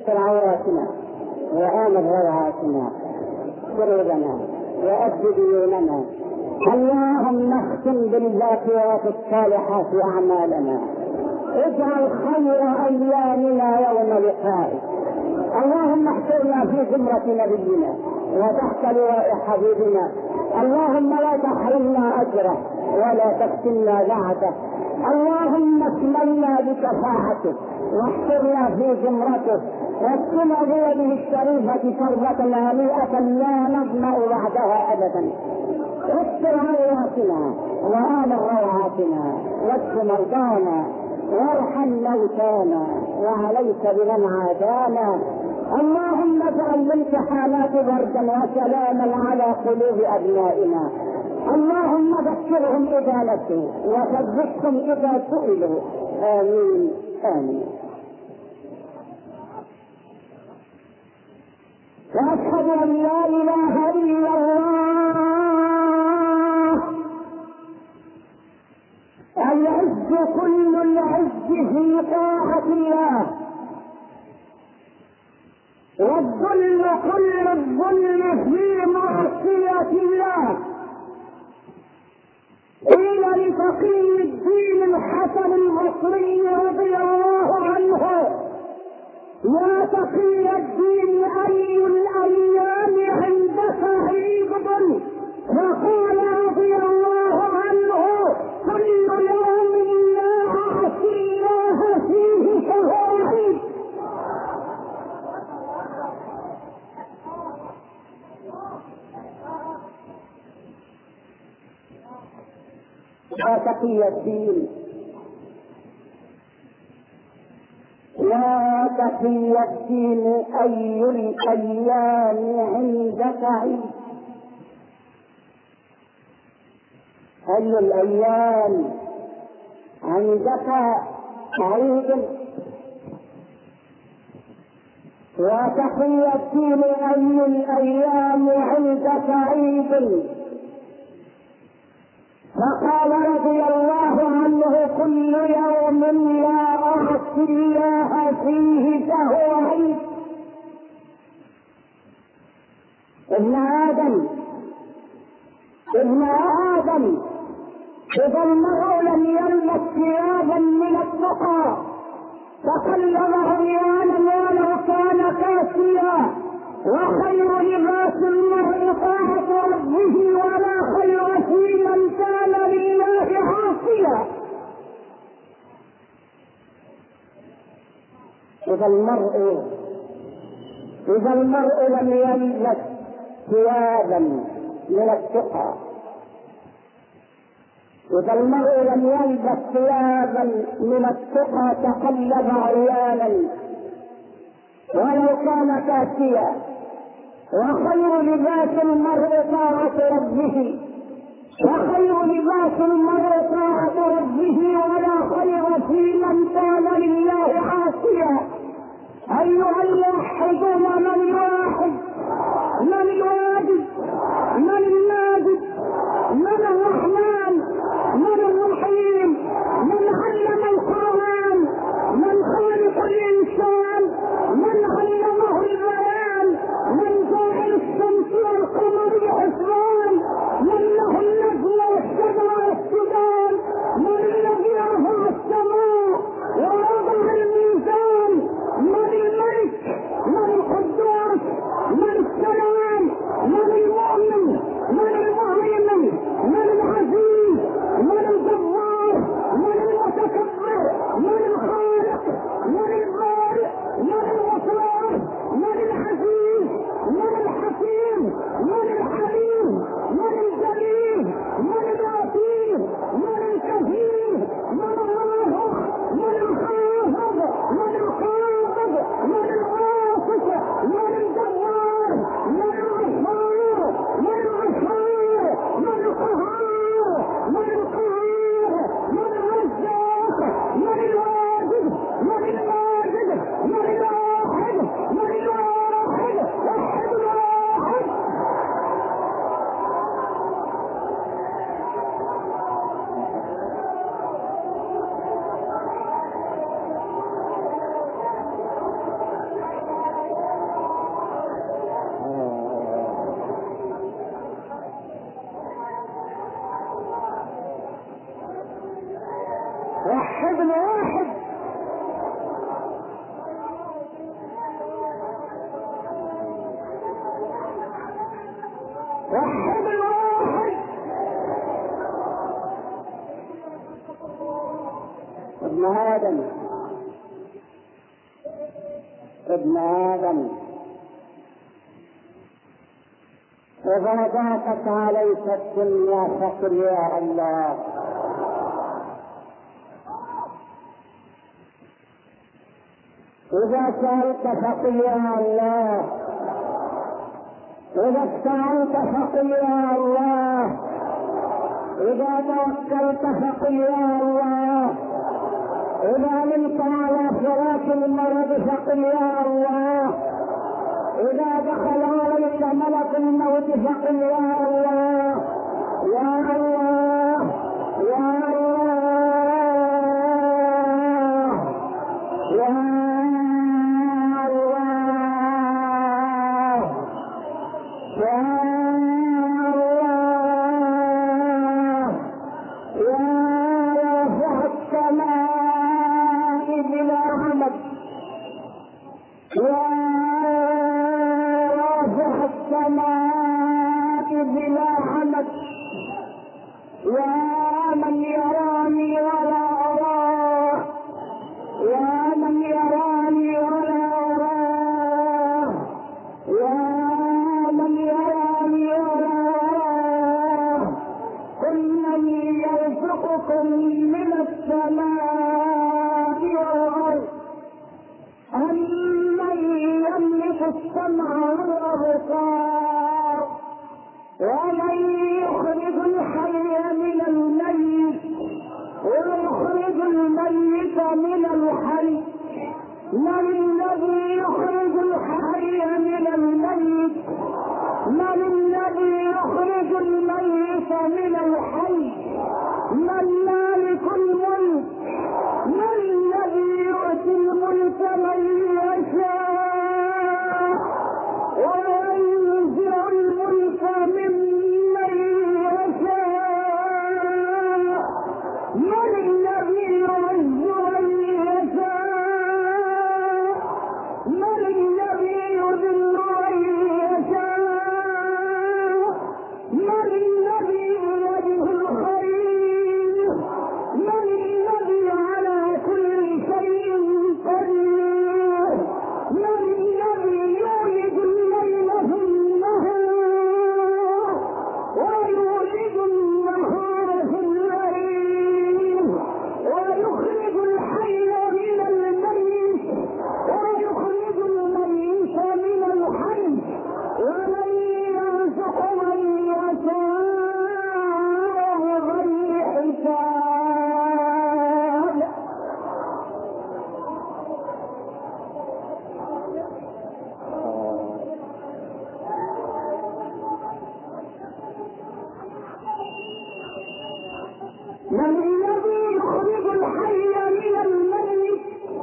استر عوراتنا وآمن روعاتنا قلوبنا وأد ديوننا. اللهم اختم بالباقيات الصالحات أعمالنا. اجعل خير أيامنا يوم لقائك. اللهم احشرنا في زمرة نبينا وتحت لواء حبيبنا. اللهم لا تحرمنا أجره ولا تفتنا بعده. اللهم اشملنا بشفاعته واحشرنا في زمرته واسقنا بيده الشريفة شربة هنيئة لا نظمأ بعدها أبدا. استر عوراتنا وآمن روعاتنا واشف مرضانا وارحم موتانا وعليك بمن عادانا. اللهم اجعل الامتحانات بردا وسلاما على قلوب أبنائنا. اللهم ذكرهم إذا نسوا وثبتهم إذا سئلوا. آمين آمين. وأشهد أن لا إله إلا الله. العز كل العز في طاعة الله، والظلم كل الظلم في معصية الله. قيل لفقيه الدين الحسن البصري رضي الله عنه: يا تقي الدين أي الأيام عندك عيد؟ فقال رضي الله عنه: كل يوم لا أعصي الله فيه فهو عيد. يا تقي الدين، يا تقي الدين أي الأيام عندك عيد؟ أي الأيام عندك عيد؟ يا تقي الدين أي الأيام عندك عيد؟ فقال رضي الله عنه: كل يوم لا أعصي الله فيه فهو عيد. ابن آدم إذا المرء لم يلبس ثيابا من التقى تقلب عريانا ولو كان كاسيا، وخير لباس المرء طاعة ربه ولا خير في من كان لله عاصيا. إذا المرء لم يلبس ثيابا من التقى، إذا المرء لم يلبس ثيابا من التقى تقلب عريانا ولو كان كاسيا، وخير لباس المرء طاعة ربه، وخير لباس المرء طاعة ربه ولا خير في من كان لله عاصيا. أيها الموحدون، من الواحد، من الواجد، من الماجد، من الرحمن، من الرحيم، من علم القرآن، من خالق الإنسان، من علمه البيان، من جاعل الشمس والقمر حسبان، من له النجم والشجر والسدان، من الذي رفع السماء ووضع الميزان آدم إذا ضاقت عليك الدنيا فقل يا الله. إذا سألت فقل يا الله. إذا استعنت فقل يا الله. إذا توكلت فقل يا الله. إذا نمت على فراش المرض فقل يا الله. إذا دخل عليك ملك الموت فقل يا الله. يا الله يا الله يا الله يا الله يا رافع السماء بلا عمد. يا السماء بلا حمد. يا من يراني ولا أراه. يا من يراني ولا أراه. يا من يراني ولا أراه. قل من يرزقكم من السماء والأرض أمن يملك السمع والأبصار ومن يخرج الحي من الميت ويخرج الميت من الحي. من الذي يخرج الحي من الميت؟ من الذي يخرج الميت من الحي؟ من مالك الملك؟ من الذي يؤتي الملك من يشاء وينزع الملك ممن يشاء؟ من الذي يعز من يشاء؟ من الذي يذل من يشاء؟ من الذي بيده الخير؟ من الذي على كل شيء قدير؟ من الذي يولد الليل في النهار ويولد النهار في الليل ويخرج الحي من الميت ويخرج الميت من الحي ومن يرزق من يشاء بغير حساب. من الذي يخرج الحي من الميت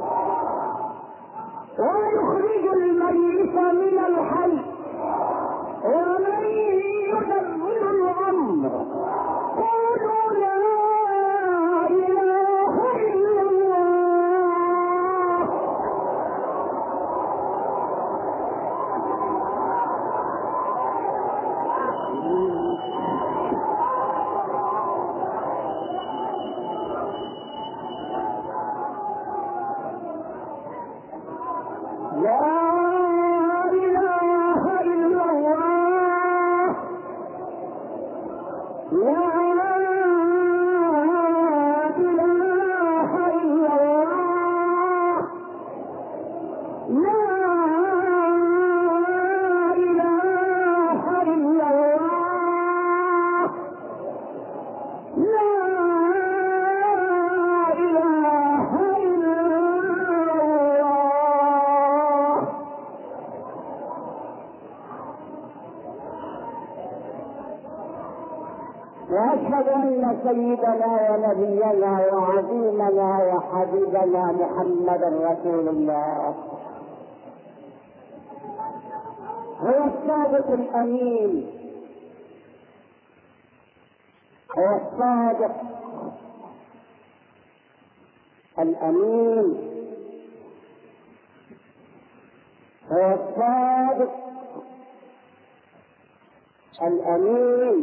ويخرج الميت من الحي ومن يدبر الأمر؟ قولوا لا إله إلا الله. لا إله إلا الله. لا إله إلا الله. لا إله إلا الله. لا إله إلا الله. وأشهد أن سيدنا ونبينا وعظيمنا وحبيبنا محمدا رسول الله هو الصادق الأمين. هو الصادق الأمين. هو الصادق الأمين.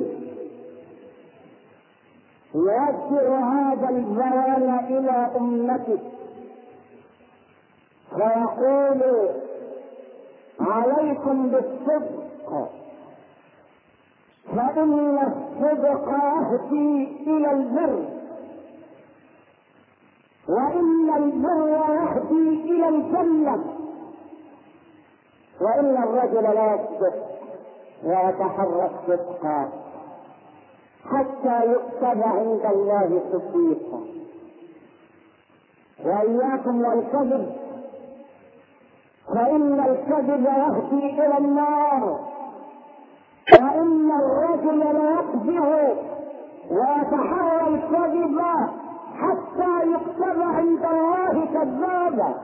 يوجه هذا البيان إلى أمته فيقول عليكم بالصدق فإن الصدق يهدي إلى البر، وإن البر يهدي إلى الجنة، وإن الرجل لا يصدق ويتحرى الصدق حتى يكتب عند الله صديقا. وإياكم والكذب، فإن الكذب يهدي إلى النار، وإن الرجل لا يكذب ويتحرى الكذب حتى يكتب عند الله كذابا.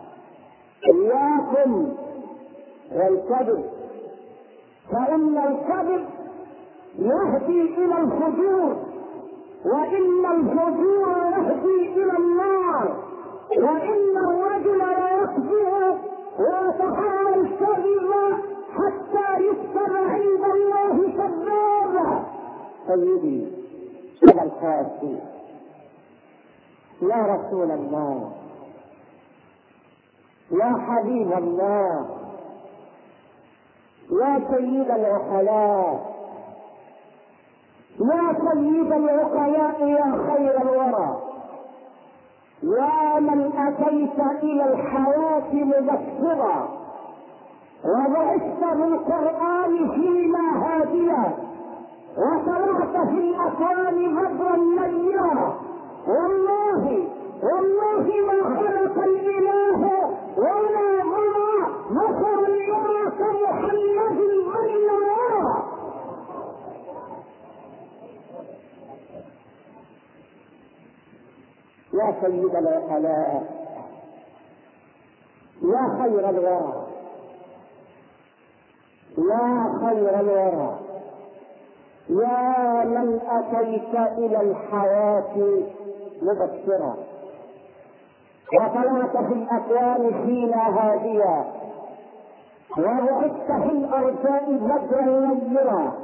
إياكم والكذب، فإن الكذب يهدي إلى الفجور، وإن الفجور يهدي إلى النار، وإن الرجل لا يكذب ويتحرى الكذب حتى يكتب عند الله كذابا. سيدي أبا القاسم يا رسول الله، يا حبيب الله، يا سيد العقلاء، يا سيد العقلاء، يا خير الورى، يا من أتيت إلى الحياة مبشرا وبعثت بالقرآن فينا هاديا وطلعت في الأكوان بدرا منيرا. والله ما خلق الإله ولا مرى نصر يرى كمحمد بين الورى. يا سيد العقلاء، يا خير الورى، يا خير الورى، يا من أتيت إلى الحياة مبشرا وطلعت في الأكوان فينا هاديا وبعثت في الأرجاء بدرا منيرا.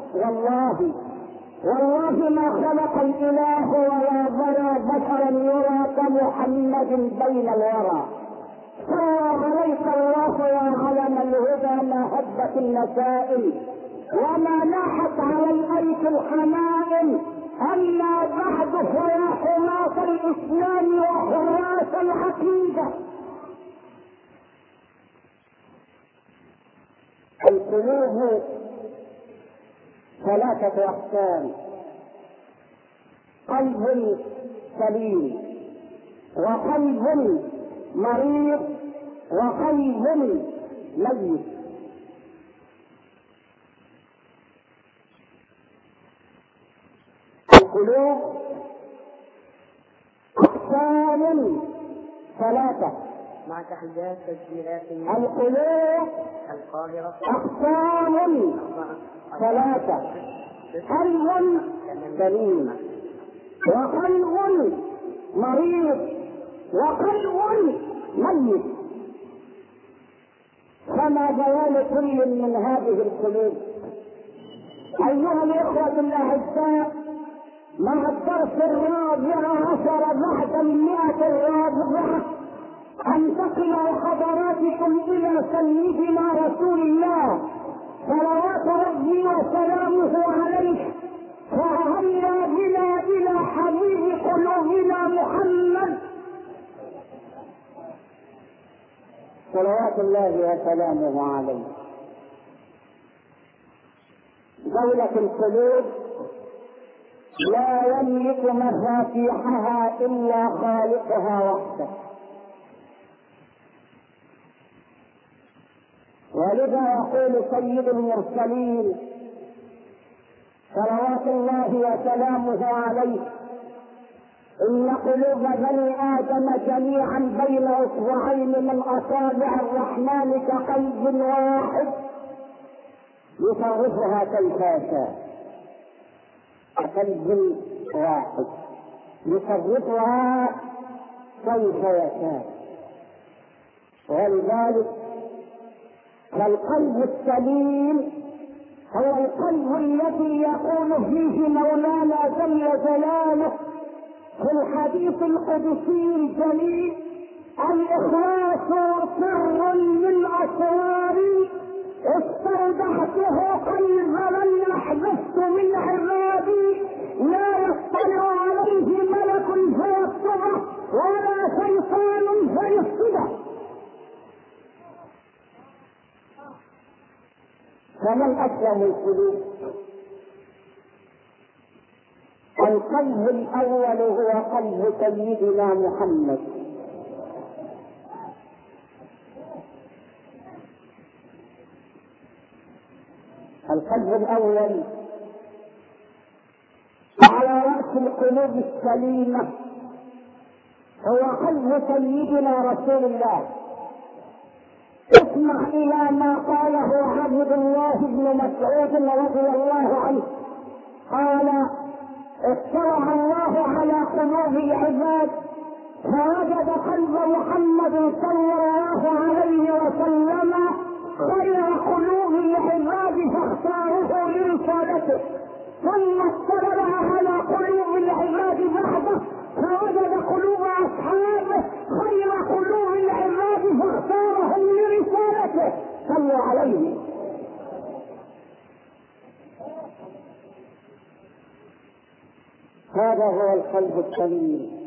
والله ما خلق الإله ولا بنى بشرا يرى كمحمد بين الورى. صلى عليك الله يا علم الهدى، ما هبت النسائل وما ناحت على الأيك الحمائل، أما بعد فيا حراس الإسلام وحراس العقيدة. القلوب ثلاثة أقسام: قلب سليم، وقلب مريض، وقلب ميت. القلوب أقسام ثلاثة. مع تحديات تسجيلات القلوب القاهرة أقسام ثلاثة: قلب سليم، وقلب مريض، وقلب ميت. فما بيان كل من هذه القلوب؟ أيها الإخوة الأعزاء، مع الدرس 14 بعد 100 أنتقل حضراتكم إلى سيدنا رسول الله صلوات ربي وسلامه عليه، فهيا بنا إلى حبيب قلوبنا محمد صلوات الله وسلامه عليه. دولة القلوب لا يملك مفاتيحها إلا خالقها وحده، ولذا يقول سيد المرسلين صلوات الله وسلامه عليه: إن قلوب بني آدم جميعا بين إصبعين من أصابع الرحمن كقلب واحد يصرفها كيف يشاء. قلب واحد يصرفها كيف يشاء. ولذلك فالقلب السليم هو القلب الذي يقول فيه مولانا جل جلاله في الحديث القدسي الجليل: الإخلاص سر من أسراري استودعته قلب من أحببت من عبادي لا يطلع عليه ملك فيكتبه ولا شيطان فيفسده. فمن أسلم القلوب؟ القلب الأول هو قلب سيدنا محمد. القلب الأول على رأس القلوب السليمة هو قلب سيدنا رسول الله. اسمع إلى ما قاله عبد الله بن مسعود رضي الله عنه قال: اطلع الله على قلوب العباد فوجد قلب محمد صلى الله عليه وسلم خير قلوب العباد فاختاره لرسالته، ثم اطلع على قلوب العباد بعده فوجد قلوب اصحابه خير قلوب العباد فاختارهم لرسالته. صلوا عليه. هذا هو القلب السليم،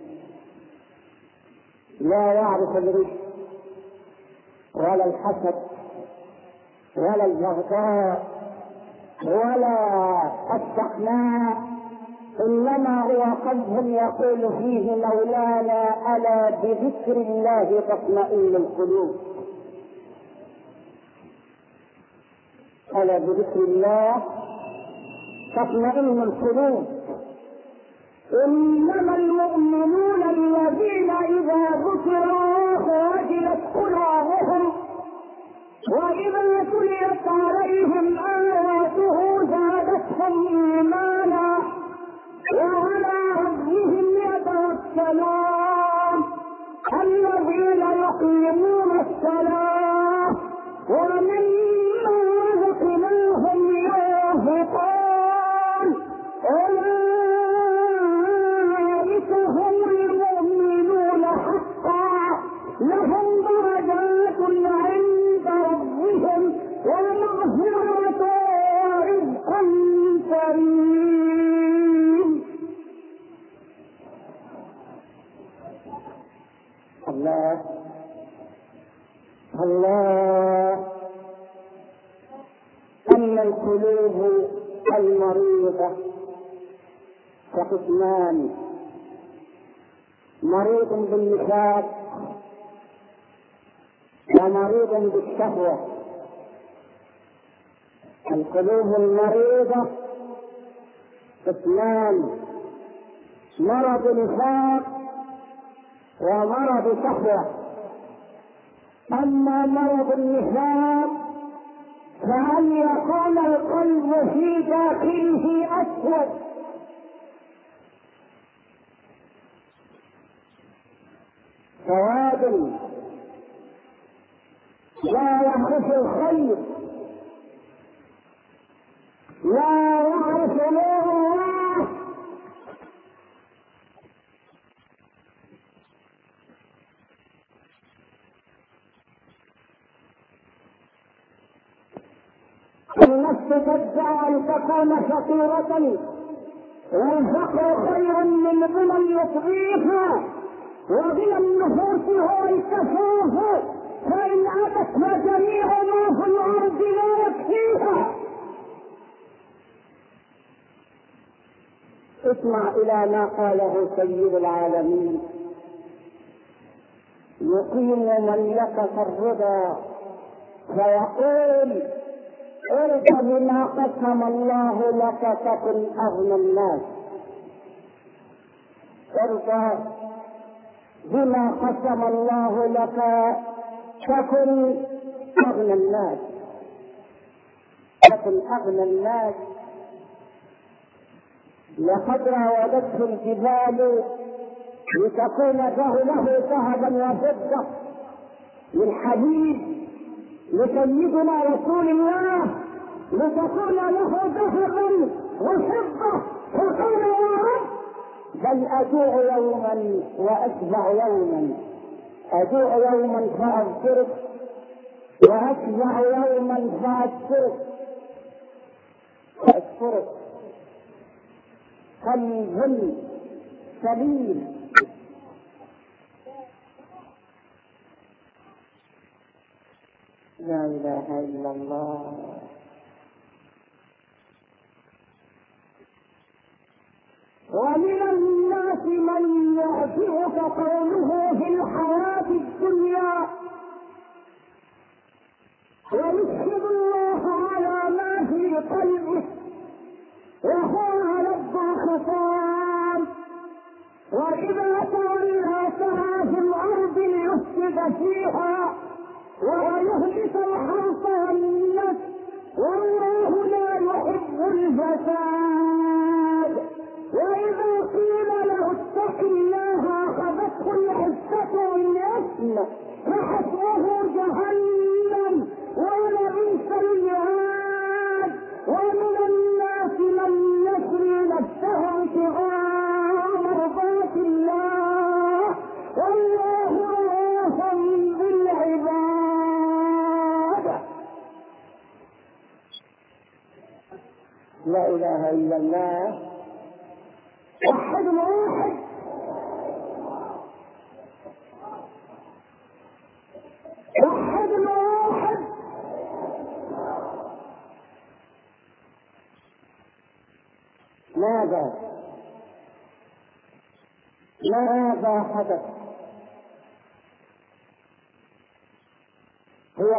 لا يعرف الرشد ولا الحسد ولا البغضاء ولا الشحناء، انما هو قلب يقول فيه مولانا: الا بذكر الله تطمئن القلوب. الا بذكر الله تطمئن القلوب. انما المؤمنون الذين اذا ذكر الله وجلت قلوبهم واذا تليت عليهم اياته زادتهم ايمانا وعلى ربهم يتوكلون. الذين يقيمون الصلاه ومما رزقناهم ينفقون اولئك هم المؤمنون حقا لهم درجات عند ربهم ومغفرة ورزق كريم. الله الله. أما القلوب المريضة فقسمان: مريض بالنفاق ومريض بالشهوة. القلوب المريضة قسمان: مرض نفاق ومرض شهوة. أما مرض النفاق فأن يكون القلب في داخله أسود سواد لا يعرف الخير لا يعرف نور الله. النفس تدعى أن تكون فقيرة والفقر خير من غنى يطغيها وغنى النفوس هو الكفوف فإن أتت فجميع ما في الأرض لا يكفيها. اسمع إلى ما قاله سيد العالمين: يقيم مملكة الرضا فيقول: ارض بما قسم الله لك تكن أغنى الناس. ارضى بما قسم الله لك تكن أغنى الناس. تكن أغنى الناس. لقد راودته الجبال لتكون له ذهبا وفضة للحبيب لسيدنا رسول الله لتكون له ذهبا وفضة، فقال: يا رب بل أجوع يوما وأشبع يوما. أجوع يوما فأذكرك وأشبع يوما فأذكرك كالظل سليم. لا إله إلا الله. ومن الناس من يعجبك قوله في الحياة الدنيا ويشهد الله على ما في قلبه وهو ألد الخصام، وإذا تولى سعى في الأرض ليفسد فيها ويهلك الحرث والنسل والله لا يحب الفساد. وإذا قيل له اتق الله أخذته العزة بالإثم فحسبه جهنم ولبئس المهاد. ومن الناس من يشري نفسه ابتغاء مرضات الله والله رؤوف بالعباد. لا إله إلا الله. وحد واحد. وحد واحد. ماذا حدث؟ هي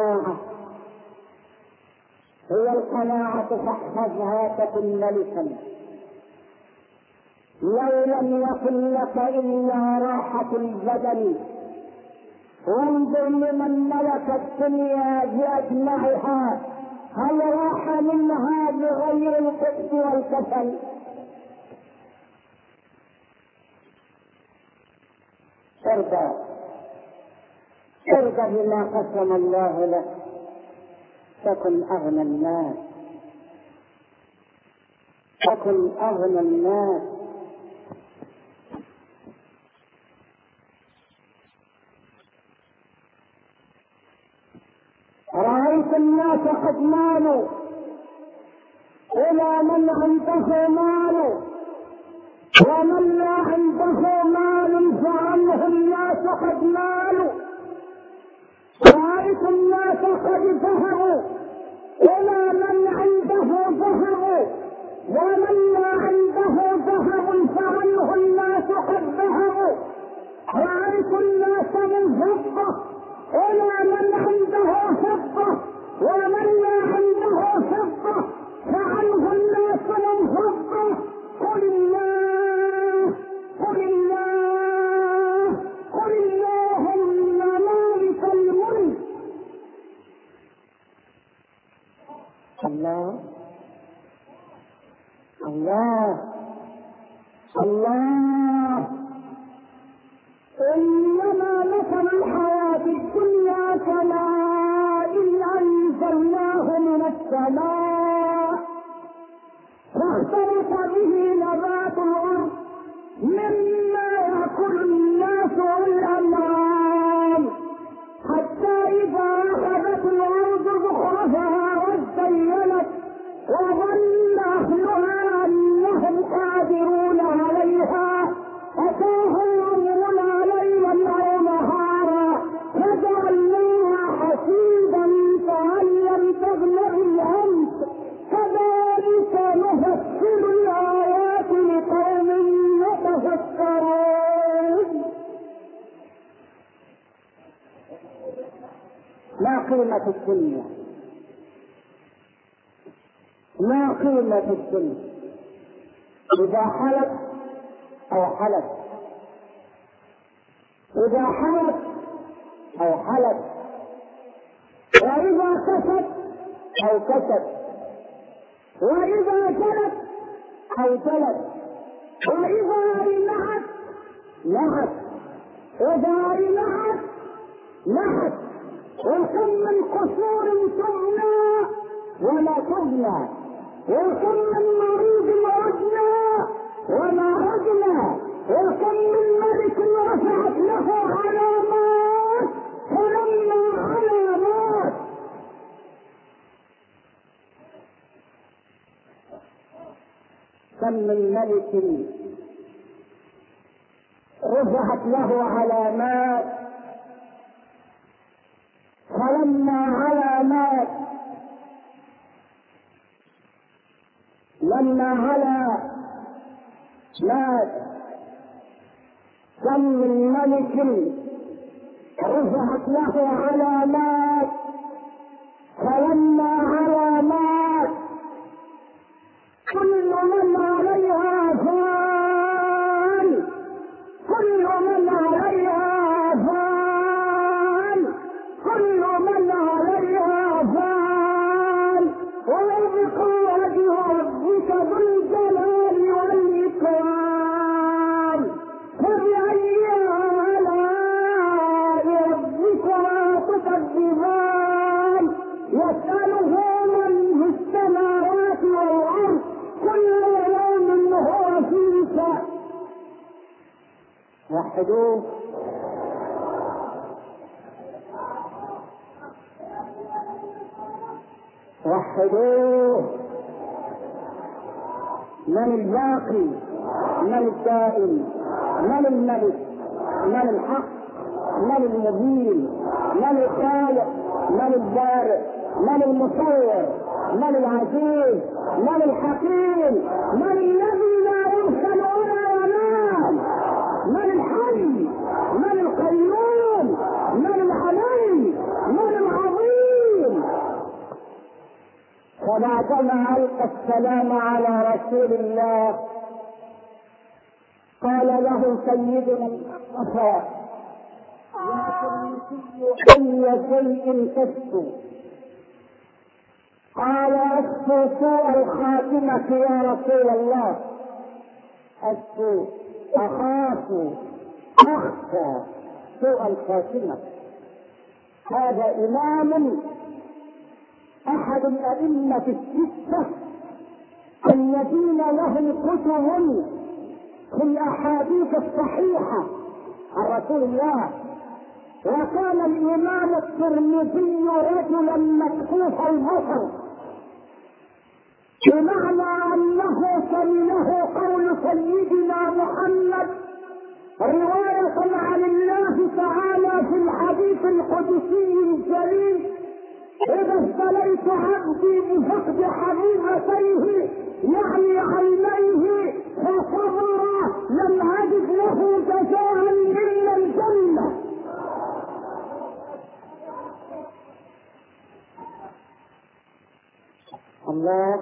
القناعة فاحفظها تكن ملكا. لو لم يكن لك إلا راحة البدن وانظر لمن ملك الدنيا بأجمعها هل راح منها بغير القدس والكسل؟ ارضى بما قسم الله لك تكن أغنى الناس. رأيت الناس قد مالوا إلى من عنده مال ومن لا عنده مال فعنه الناس قد مالوا. رأيت الناس قد ذهبوا إلى من عنده ذهب ومن لا عنده ذهب فعنه الناس قد ذهبوا. رأيت الناس من فضة إلى من عنده فضة ومن لا عنده فضة فعنه الناس من فضة. قل الله اللهم مالك الملك. الله إنما مثل الحياة الدنيا كماء أنزلناه من السماء فاختلط به نبات الأرض مما يأكل الناس والأنعام حتى إذا أخذت الأرض زخرفها وازينت وظن أهلها أنهم قادرون عليها أتاهم أمرنا ليلا أو نهارا فجعلناها حصيدا كأن لم تغن بالأمس كذلك نفسر الآيات لقوم يتفكرون. ما قيمة الدنيا؟ إذا حلت أو حلت وإذا كست أو كست وإذا جلت أو جلت وإذا نعت وإذا نعت وكم من قصور تبنى ولا تبنى وكم من مريض عدنا وما عدنا وكم من ملك رفعت له علامات كم من ملك رفعت له علامات، فلما علا مات، كم من ملك رفعت له علامات، فلما علا مات، كل من عليها فان، كل من عليها فان، كل من عليها فان، ويبقى وجه ربك ذو الجلال والإكرام. فبأي آلاء ربكما تكذبان؟ يسأله من في السماوات والأرض، كل يوم هو في شأن. وحدوه. من الباقي؟ من الدائم؟ من الملك؟ من الحق؟ من المبين؟ من الخالق؟ من البارئ؟ من المصور؟ من العزيز؟ من الحكيم؟ من الذي لا يرسل ولا ينام؟ من الحي؟ من القيوم؟ من العلي؟ من العظيم؟ فبعدما ألقى السلام على رسول الله قال له سيدنا المصطفى: يا سيدي أي شيء تشكو؟ قال: أشكو سوء الخاتمة يا رسول الله، أشكو، أخاف، أخشى سوء الخاتمة. هذا إمام أحد الأئمة الستة الذين لهم كتب في الأحاديث الصحيحة عن رسول الله. وكان الإمام الترمذي رجلا مكفوف البصر، بمعنى أنه سمعه قول سيدنا محمد رواية عن الله تعالى في الحديث القدسي الجليل: إذا ابتليت عبدي بفقد حبيبتيه يعني عينيه فصبر لم أجد له جزاء إلا الجنة. الله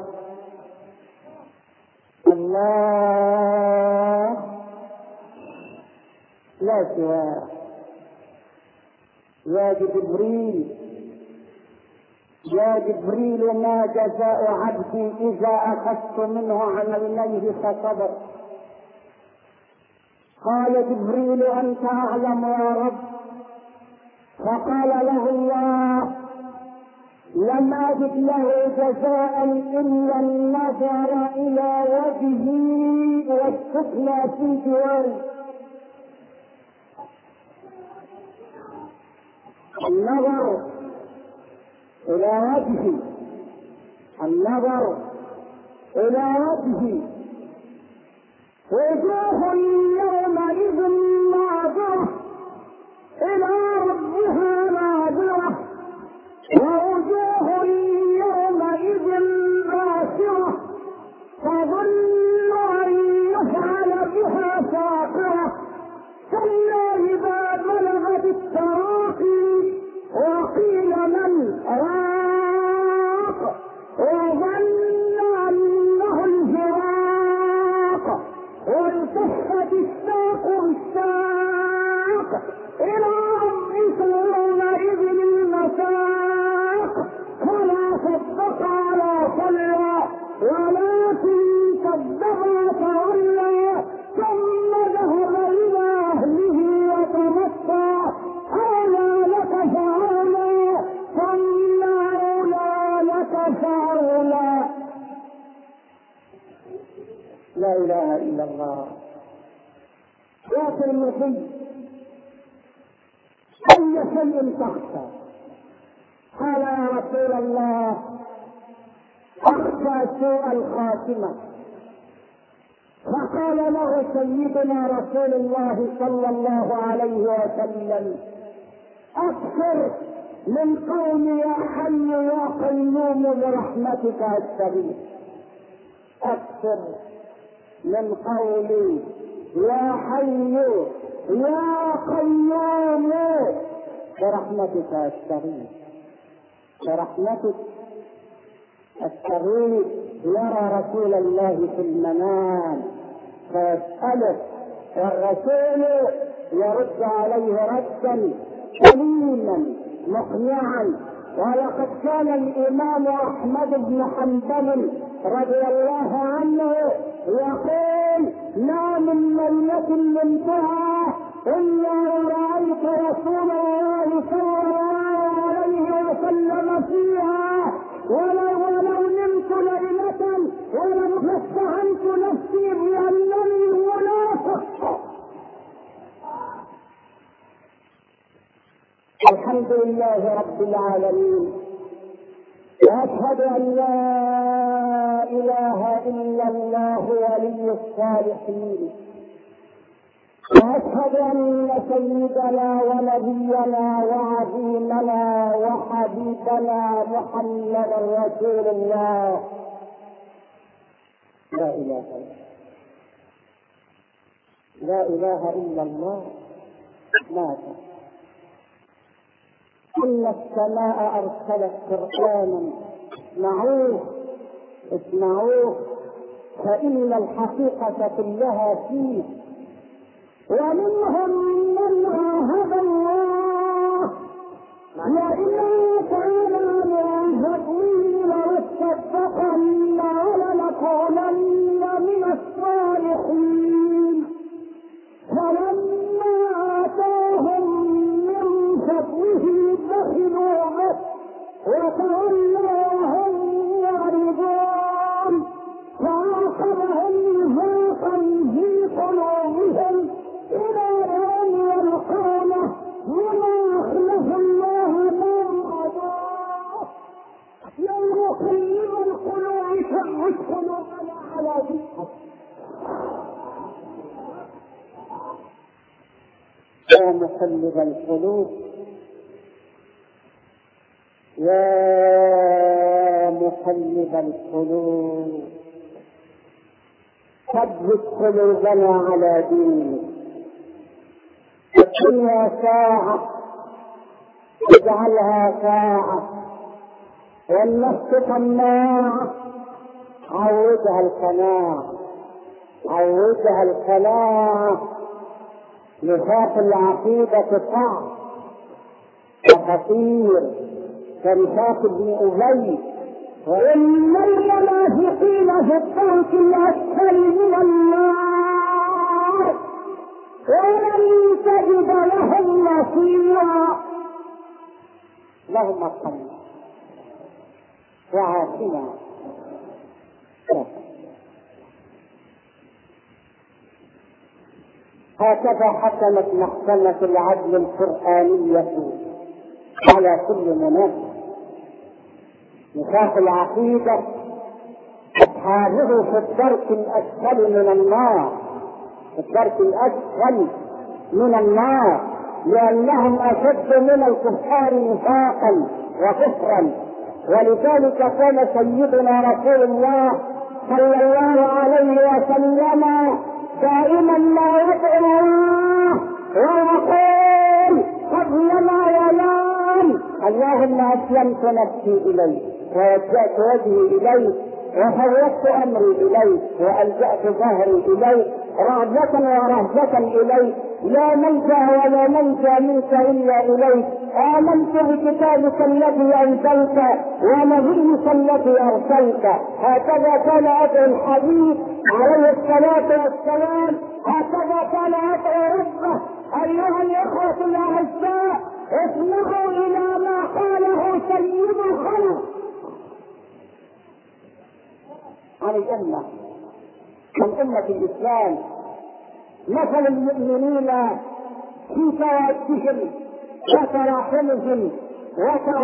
الله لا سواه. يا جبريل ما جزاء عبدي إذا أخذت منه عينيه فصبر؟ قال جبريل: أنت أعلم يا رب. فقال له الله: لم أجد له جزاء إلا النظر إلى وجهه والسكنى في جواره. النظر إلى وجهه، النظر إلى وجهه. وجوه يومئذ ناظرة إلى ربها ناظرة، ووجوه يومئذ باسرة تظن أن يفعل بها فاقرة. كلا إذا بلغت التراقي وقيل من راق وظن أنه الفراق والتفت الساق بالساق إلى ربك يومئذ المساق. فلا صدق ولا صلى ولكن كذب وتولى ثم ذهب إلى أهله يتمطى. أولى لك فأولى ثم أولى لك فأولى. لا إله إلا الله. يا ترمذي أي شيء تخشى؟ قال: يا رسول الله أخشى سوء الخاتمة. فقال له سيدنا رسول الله صلى الله عليه وسلم: اكثر من قول يا حي يا قيوم برحمتك استغيث. اكثر من قولي يا حي يا قيوم برحمتك استغيث. برحمتك استغيث. يرى رسول الله في المنام فيسأله، والرسول يرد عليه ردا سليما مقنعا. ولقد كان الامام احمد بن حنبل رضي الله عنه يقول: ما من ليله نمتها الا ورايت رسول الله صلى الله عليه وسلم فيها، ولو نمت ليله ولم فاستعنت نفسي بانني منافق. الحمد لله رب العالمين، واشهد ان لا اله الا الله ولي الصالحين، واشهد ان سيدنا ونبينا وعظيمنا وحبيبنا محمدا رسول الله. لا اله الا الله. ماذا؟ إن السماء أرسلت قرآنا، اسمعوه فإن الحقيقة كلها فيه. ومنهم من عاهد الله وإن كان من فضله لأصدقن ولنكونن من الصالحين، فلما آتاهم من فضله بخلوا به وتولوا وهم معرضون، فعاقبهم نفاقا في قلوبهم إلى يوم يلقونه بما أخلفوا الله ما وعدوه. يوم يقلب القلوب ثبت قلوبنا على دينك. يا مقلب القلوب، يا مقلب القلوب، ثبت قلوبنا على دينك. الدنيا ساعة اجعلها ساعة، والنفس طماعة عودها القناعة، عودها القناعة. نفاق العقيدة صعب وخطير كنفاق ابن أبي، وإن المنافقين في الدرك الأسفل من النار ولن تجد لهم نصيرا. اللهم صل وعافنا. هكذا حكمت محكمة العدل القرآنية على كل منافق. نفاق العقيدة أصحابه في الدرك الأسفل من النار، في الدرك الأسفل من النار، لأنهم أشد من الكفار نفاقا وكفرا. ولذلك كان سيدنا رسول الله صلى الله عليه وسلم دائما ما يدعو الله ويقول قبلما ينام: اللهم اسلمت نفسي اليك ووجهت وجهي اليك وفوضت امري اليك والجات ظهري اليك رغبة ورهبة اليك، لا ملجأ ولا منجا منك الا اليك. امنت بكتابك الذي انزلت ونبيك الذي ارسلت. هكذا كان يدعو الحبيب عليه الصلاة والسلام، هكذا كان يدعو ربه. ايها الاخوة الاعزاء، اسمعوا الى ما قاله سيد الخلق عن الامة من أمة الإسلام: مثل المؤمنين في توادهم وتراحمهم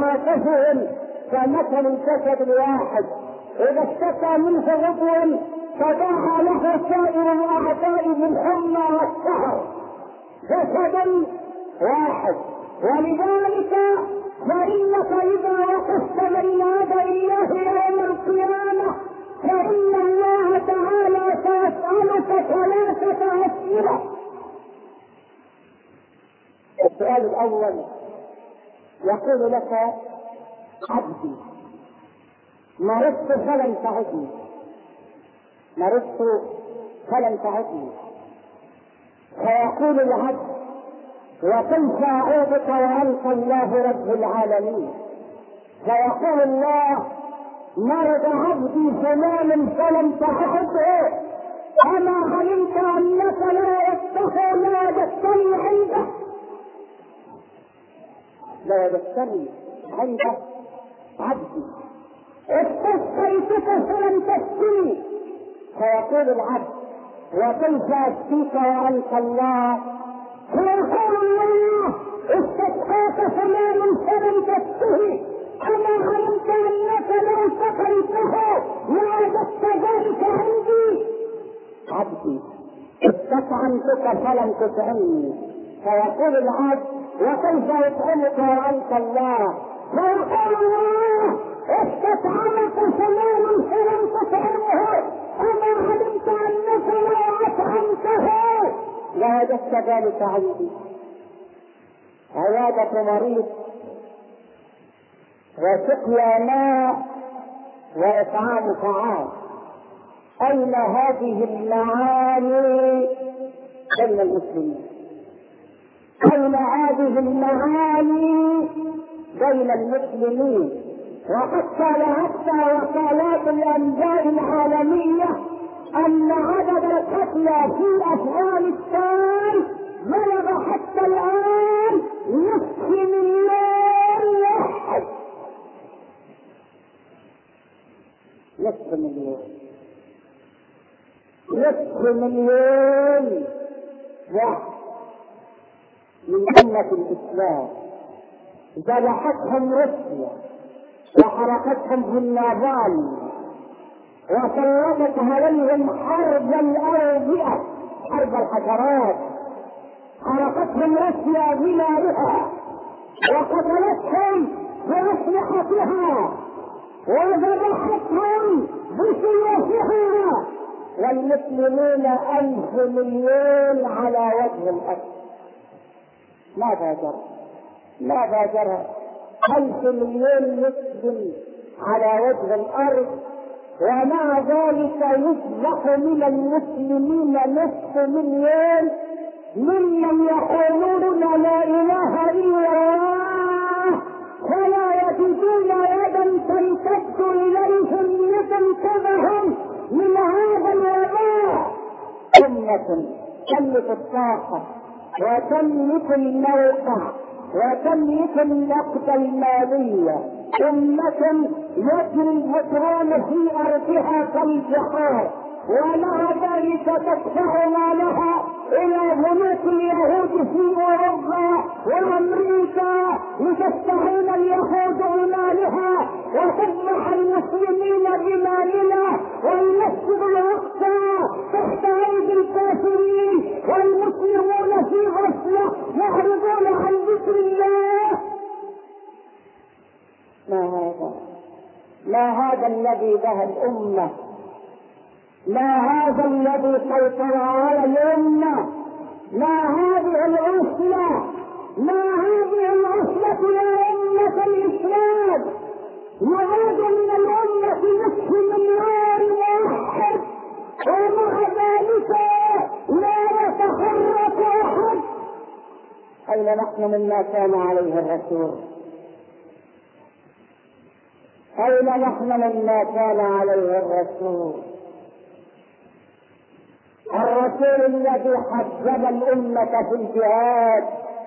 وتعاطفهم كمثل الجسد الواحد، إذا اشتكى منه عضو فدعا له سائر الاعداء بالحمى والسهر جسدا واحد. ولذلك فانك اذا وقفت بين يدي الله يوم القيامه فان الله تعالى سيسالك 3 اسئله. السؤال الاول يقول لك عبدي مرضت فلم تعدني، مرضت فلم تعدني، فيقول العبد وكيف اعودك وانت الله رب العالمين؟ فيقول الله مرض عبدي فلان فلم تعده، اما علمت انك لا يتقي لا يجتني عنده، لا يجتني عنده عبدي استسقيتك فلم تسقني. فيقول العبد وكيف اشفيك وانت الله؟ فيقول الله استسقاك فلان فلم تسقه، اما علمت انك لو سقيته لوجدت ذلك عندي. عبدي استطعمتك فلم تطعمني. فيقول العبد وكيف يطعمك وانت الله؟ فيقول الله استطعمك فلان فلم تطعمه، اما علمت انك لو اطعمته لوجدت ذلك عندي. عيادة مريض وسقيا ماء واطعام طعام، اين هذه المعاني بين المسلمين؟ اين هذه المعاني بين المسلمين؟ وحتى وكالات الانباء العالميه ان عدد القتلى في افغانستان بلغ حتى الان 500,000 واحد. 500,000 واحد من أمة الإسلام ذبحتهم روسيا وحرقتهم بالنابال وسلطت عليهم حرب الأوبئة، حرب الحشرات. حرقتهم روسيا بنارها وقتلتهم بأسلحتها وذبحتهم بسيوفها، والمسلمين 1,000,000,000 على وجه الأرض. ماذا جرى 1,000,000,000 مسلم على وجه الأرض، ومع ذلك يصبح من المسلمين 500,000 ممن يقولون لا اله الا الله ولا يجدون يدا تمتد اليهم لتنقذهم من هذا الوباء. أمة تملك الطاقة وتملك الموقع وتملك النقد المالية، أمة يجري البترول في أرضها كالبحار، ومع ذلك تدفع مالها إلى بنوك اليهود في أوروبا وأمريكا لتستعين اليهود بمالها وتذبح المسلمين بمالنا، والمسجد الأقصى تحت أيدي الكافرين والمسلمون في غفلة يعرضون عن ذكر الله. ما هذا الذي ذهب الأمة؟ ما هذا الذي سيطر على الأمة؟ ما هذه العزلة؟ ما هذه العزلة يا أمة الإسلام؟ يعود من الأمة 500,000 واحد، ومع ذلك لا يتحرك أحد. أين نحن مما كان عليه الرسول؟ أين نحن مما كان عليه الرسول؟ الرسول الذي حجب الأمة في الجهاد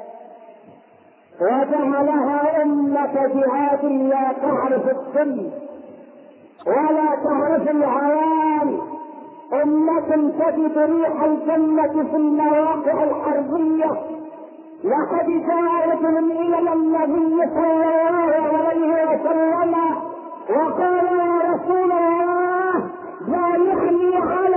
وجعلها أمة جهاد لا تعرف السن ولا تعرف الهوان، أمة تجد ريح الجنة في المواقع الحربية. لقد جاء رجل إلى النبي صلى الله عليه وسلم وقال يا رسول الله بايعني على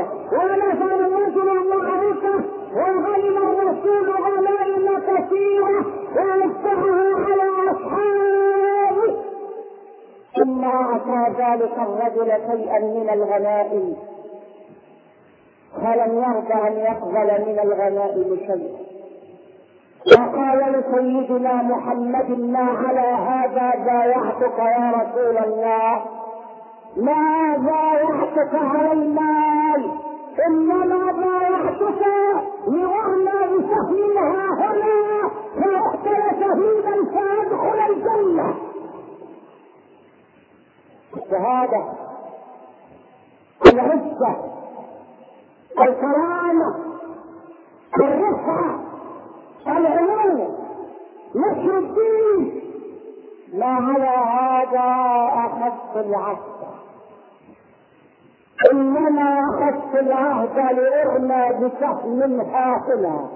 ونزل الرجل المعركة وغنم الرسول غنائم كثيرة ووزعها على أصحابه. ثم أعطى ذلك الرجل شيئا من الغنائم فلم يرضى أن يقبل من الغنائم شيئا، وقال لسيدنا محمد: ما على هذا بايعتك يا رسول الله، ما بايعتك على المال، انما بايعتك لأعلى بسهمها هنا فاقتل شهيدا فادخل الجنة. الشهادة، العزة، الكرامة، الرفعة، العلو، نشر الدين، ما على هذا أخذت العهد، إنما أخذت العهد لأرمى بسهم هاهنا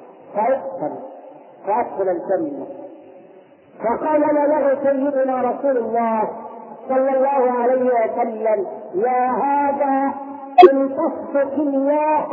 فأدخل الجنة. فقال له سيدنا رسول الله صلى الله عليه وسلم: يا هذا إن تصدق الله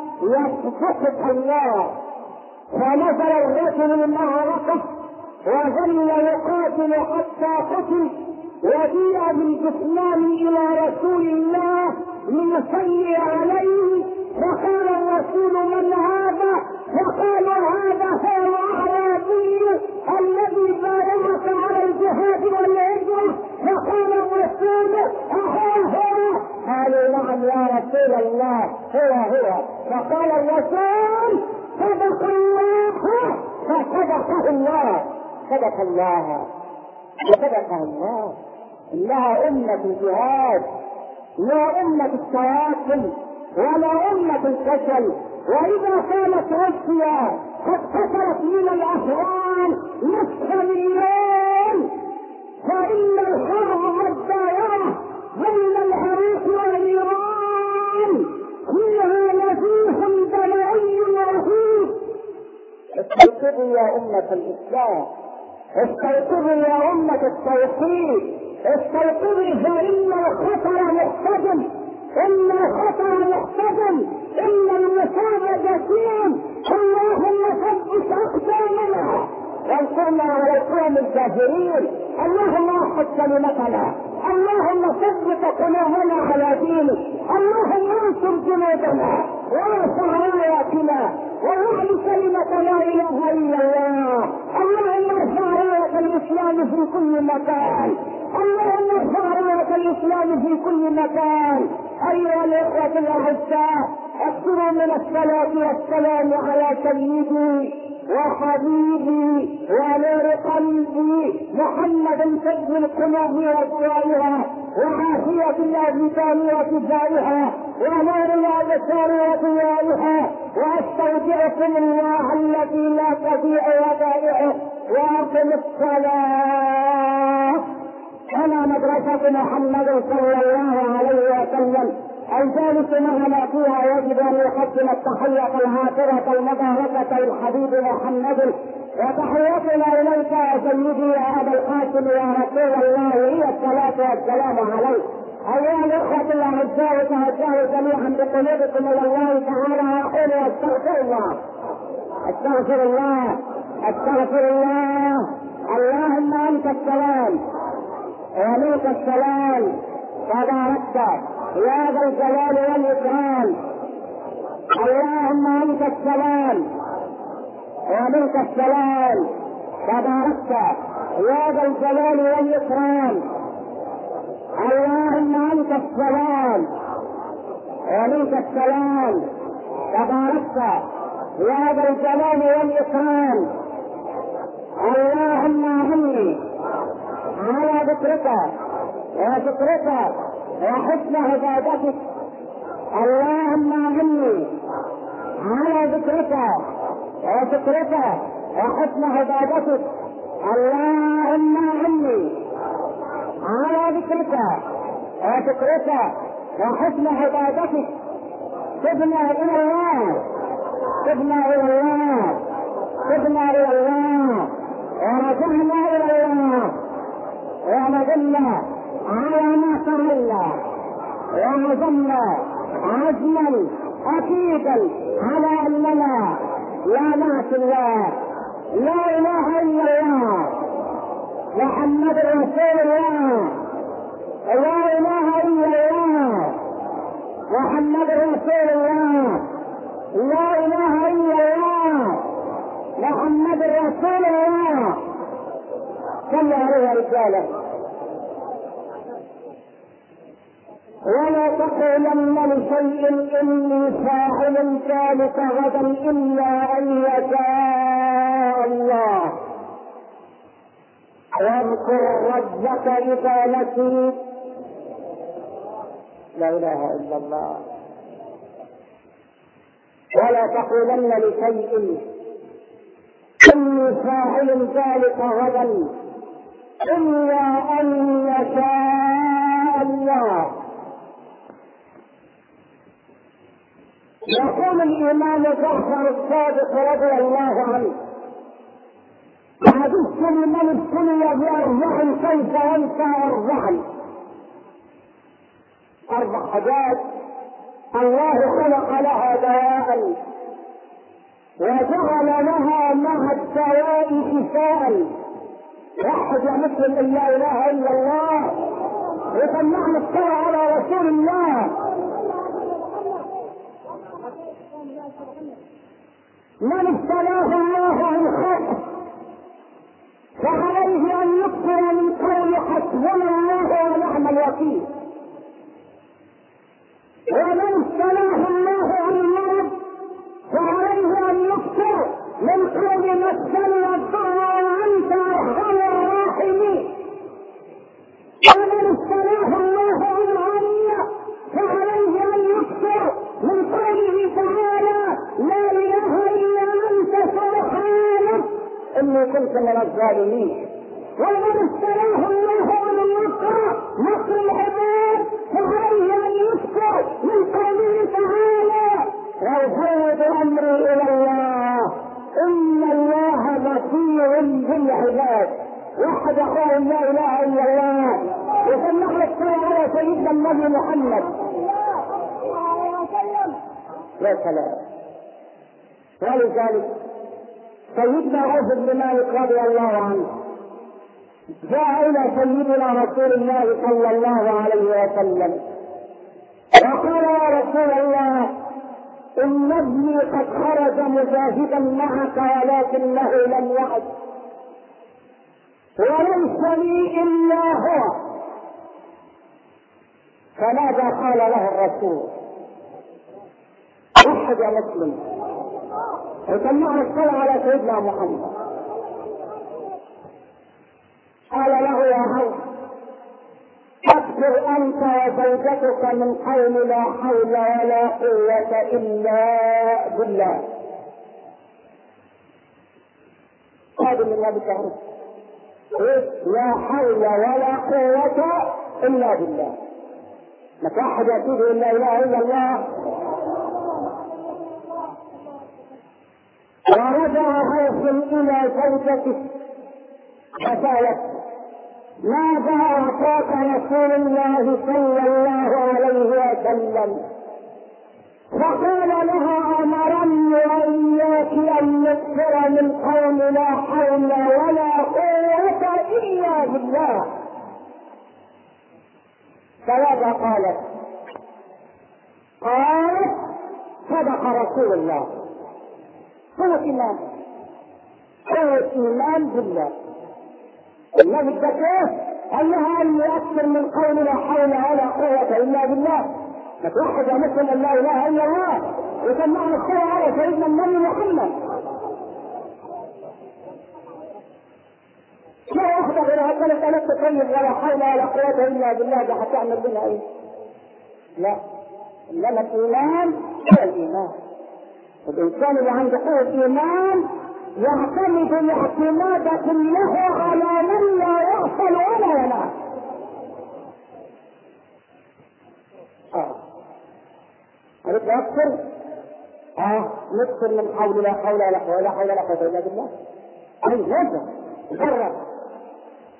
يصدقك الله. فنزل الرجل المعركة وظل يقاتل حتى قتل، وجيء بالجثمان إلى رسول الله ليصلي عليه، فقال الرسول: من هذا؟ فقال: هذا هو الأعرابي الذي بايعك على الجهاد والهجرة. فقال الرسول: أهو؟ قالوا: نعم يا رسول الله، هو. فقال الرسول: صدق الله. فصدقه الله، صدق الله وصدقه الله. انها امة الجهاد، لا امة التواصل ولا امة الكسل. واذا كانت روسيا قد كسرت من الافغان نصف مليون، فان الحرب والدائرة بين العراق وايران فيها نزيف دموي رهيب. استيقظوا يا امة الاسلام، استيقظوا يا امة التوحيد، استيقظوا فان الخطر محتدم، ان الخطر محتدم، ان المصاب جسيم. اللهم ثبت اقدامنا وانصرنا على القوم الكافرين. اللهم احفظ كلمتنا، اللهم ثبت قلوبنا على دينك، اللهم انصر جنودنا وارفع راياتنا واعل كلمة لا اله الا الله. اللهم ارفع راية الاسلام في كل مكان، اللهم ارفع راية الاسلام في كل مكان. ايها الاخوة الاعزاء، اكثروا من الصلاة والسلام على سيدي وحبيبي ونور قلبي محمد، سيد القلوب وضوائها وعافية الابدان وكفائها ونور الابصار وضيائها. واستودعكم الله الذي لا تضيع ودائعه، واقم الصلاة. أنا مدرسة محمد صلى الله عليه وسلم، الجالس معنا فيها يجب ان يقدم التحية العاطرة المباركة للحبيب محمد، وتحيتنا اليك يا سيدي يا ابا القاسم يا رسول الله هي الصلاة والسلام عليك. ايها الاخوة الاعزاء، توجهوا جميعا بقلوبكم الى الله تعالى وقولوا: استغفر الله، استغفر الله، استغفر الله. اللهم انت السلام ومنك السلام، تباركت يا ذا الجلال والاكرام. اللهم انت السلام ومنك السلام، تباركت يا ذا الجلال والاكرام. اللهم انت السلام ومنك السلام، تباركت يا ذا الجلال والاكرام. اللهم اعني على ذكرك وشكرك وحسن عبادتك. اللهم اعني على ذكرك وشكرك وحسن عبادتك. اللهم اعني على ذكرك وشكرك وحسن عبادتك. تبنا الى الله، تبنا الى الله، تبنا الى الله، ورجعنا الى الله، وندلنا على ما صلى، وعزمنا عزما اكيدا على اننا لا نعصي الله، لا اله الا الله محمد رسول الله، لا اله الا الله محمد رسول الله، لا اله الا الله محمد رسول الله. صلوا عليه رجاله. ولا تقولن لشيء اني فاعل ذلك غدا الا ان يشاء الله، واذكر ربك اذا نسيت. لا اله الا الله. ولا تقولن لشيء اني فاعل ذلك غدا الا ان يشاء الله. يقول الامام جعفر الصادق رضي الله عنه: حدثت لمن ابتلي باربع كيف ينسى اربعا. اربع حاجات الله خلق لها دواء وجعل لها مع الدواء شفاء. واحد يا مسلم ان لا اله الا الله وسمعنا الصلاه على رسول الله. من ابتلاه الله عن خلقه فعليه ان يكثر من قول حسبنا الله ونعم الوكيل. ومن ابتلاه الله عن المرض فعليه ان يكثر من قول مسنا الضر وانت ارحم الراحمين. ومن ابتلاه الله عن العمى فعليه ان يكثر من قوله تعالى: لا اله الا انت سبحانك اني كنت من الظالمين. ومن ابتلاه الله عن النصر نصر العباد فعليه ان يكثر من قوله تعالى: وافوض امري الى الله ان الله بصير بالعباد. واحد يقول لا اله الا الله وسمعنا الصلاه على سيدنا النبي محمد. يا سلام. ولذلك سيدنا عوف بن مالك رضي الله عنه جاء الى سيدنا رسول الله صلى الله عليه وسلم وقال: يا رسول الله ان ابني قد خرج مجاهدا معك ولكنه لم يعد وليس لي الا هو. فماذا قال له الرسول؟ واحد يا مسلم وسمعنا الصلاة على سيدنا محمد. قال له: يا عوف اكثر انت وزوجتك من قول لا حول ولا قوة الا بالله. هذا من النبي تعرف لا حول ولا قوة الا بالله. ما في احد يقول لا اله الا الله. ورجع عوف الى زوجته فسالت: ماذا اعطاك رسول الله صلى الله عليه وسلم؟ فقال لها: امرني واياك ان نكثر من قول لا حول ولا قوة الا بالله. فماذا قالت؟ قالت: صدق رسول الله. قوة ايمان، قوة ايمان بالله. النبي الزكاة قال لها ان اكثر من قول لا حول ولا قوة الا بالله. فتوحد يا مسلم ان لا اله الا الله وسمعنا الصلاة على سيدنا النبي محمد. لا واحدة غير هكذا قالت تطيب ولا حول ولا قوة الا بالله، ده هتعمل بنا ايه؟ لا، انما الايمان هو الايمان. الانسان اللي عنده قوة ايمان يعتمد الاعتماد كله على من لا يغفل ولا ينام. قالت له اكثر؟ نكثر من حول لا حول ولا قوة الا بالله. نجم جرب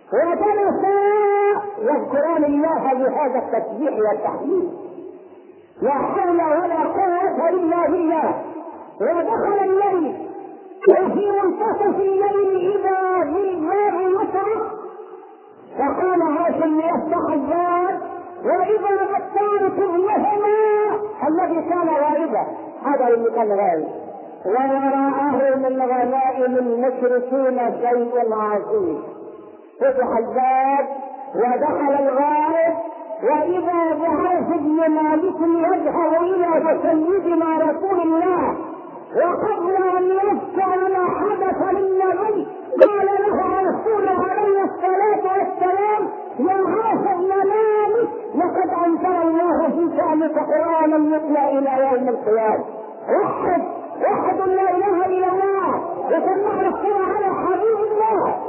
وجلسا يذكران الله بهذا التسبيح والتحميد. لا حول ولا قوة إلا بالله. ودخل الليل، وفي منتصف الليل إذا بالباب يطرق، فقال هاشم ليفتح الباب، وإذا بالطارق ابنهما الذي كان غائبا، هذا اللي كان غائب، ووراءه من غنائم المشركين شيء عظيم. فتح الباب ودخل الغائب، وإذا بعوف بن مالك يذهب إلى سيدنا رسول الله، وقبل أن يذكر ما حدث للنبي قال له رسول عليه الصلاة والسلام: يا عاص بن مالك، لقد أنزل الله في شأنك قرآنا يتلى إلى يوم القيامة. وحد لا إله إلا الله، وسمعنا الصلاة على حبيب الله.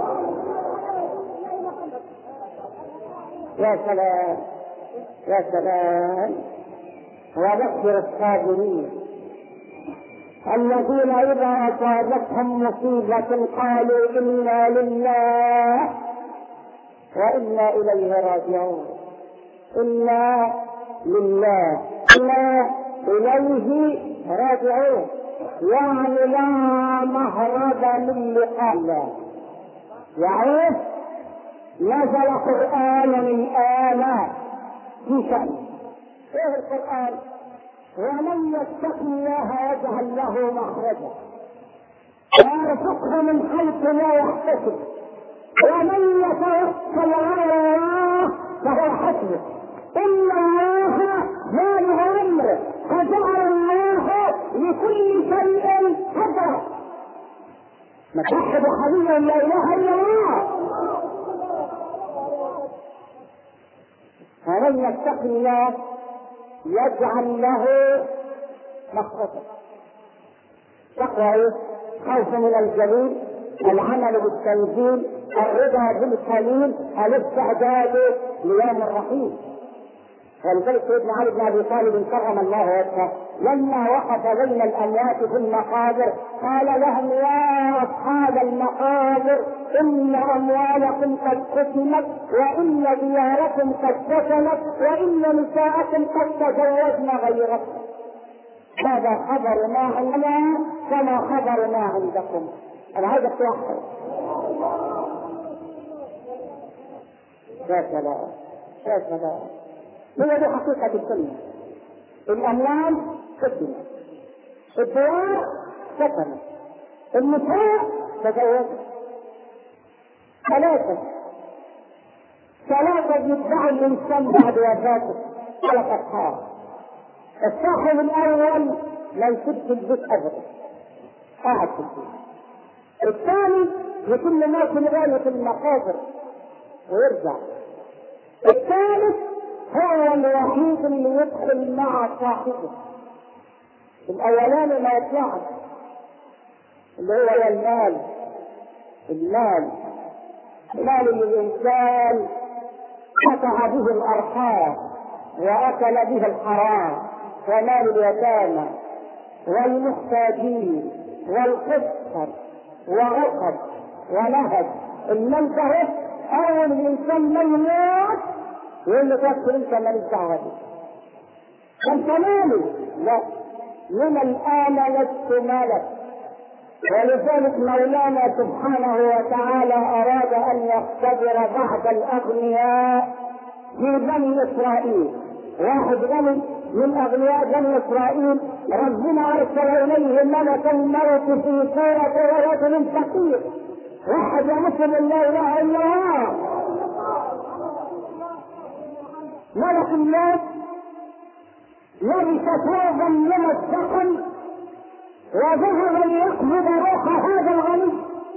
يا سلام يا سلام. وبشر الصابرين الذين إذا أصابتهم مصيبة قالوا إنا لله وإنا إليه راجعون. إنا لله إنا إليه راجعون، يعني لا مهرب من لقاء الله. يعني نزل قرآن الآن في شأنه. ايه القرآن؟ ومن يتق الله يجعل له مخرجا ويرزقه من حيث لا يحتسب، ومن يتوكل على الله فهو حسبه، إن الله بالغ أمره، فجعل الله لكل شيء قدرا. متوحد حبيبا لا إله إلا الله. ومن يتق الله يجعل له مخرجا. تقوى خوف من الجليل، العمل بالتنزيل، الرضا بالقليل، الاستعداد ليوم الرحيل. ولذلك سيدنا علي بن ابي طالب كرم الله وجهه لما وقف بين الاموات في المقابر قال لهم: يا اصحاب المقابر، ان اموالكم قد قسمت، وان دياركم قد فشلت، وان نساءكم قد تزوجن غيركم. هذا خبر ما عندنا كما خبر ما عندكم. انا عايز اتوحد. يا سلام يا سلام. هي دي حقيقة السنة. الأموال قسمت، الديار سكنت، النساء تزوجت. ثلاثة يتبع الإنسان بعد وفاته، 3 أصحاب. الصاحب الأول لا يسد البيت أبدا، قاعد في البيت. الثاني يكون الناس لغاية المقابر ويرجع. الثالث هو الوحيد اللي يدخل مع صاحبه. الاولاني ما يطلعش، اللي هو المال اللي الانسان قطع به الارحام واكل به الحرام، ومال اليتامى والمحتاجين والقصر وعقد ونهب. المنتهى اول الانسان ما يموت يقول له تذكر انت ماليش دعوه بك، انت مالي؟ لا، من الان لست مالك. ولذلك مولانا سبحانه وتعالى اراد ان يختبر بعض الاغنياء في بني اسرائيل. واحد غني من اغنياء بني اسرائيل ربنا ارسل اليه ملك الموت في صوره رجل فقير. واحد يمثل لا اله الا الله. ملك الموت لبس ثوبا ممزقا وذهب ليقبض روح هذا الغني.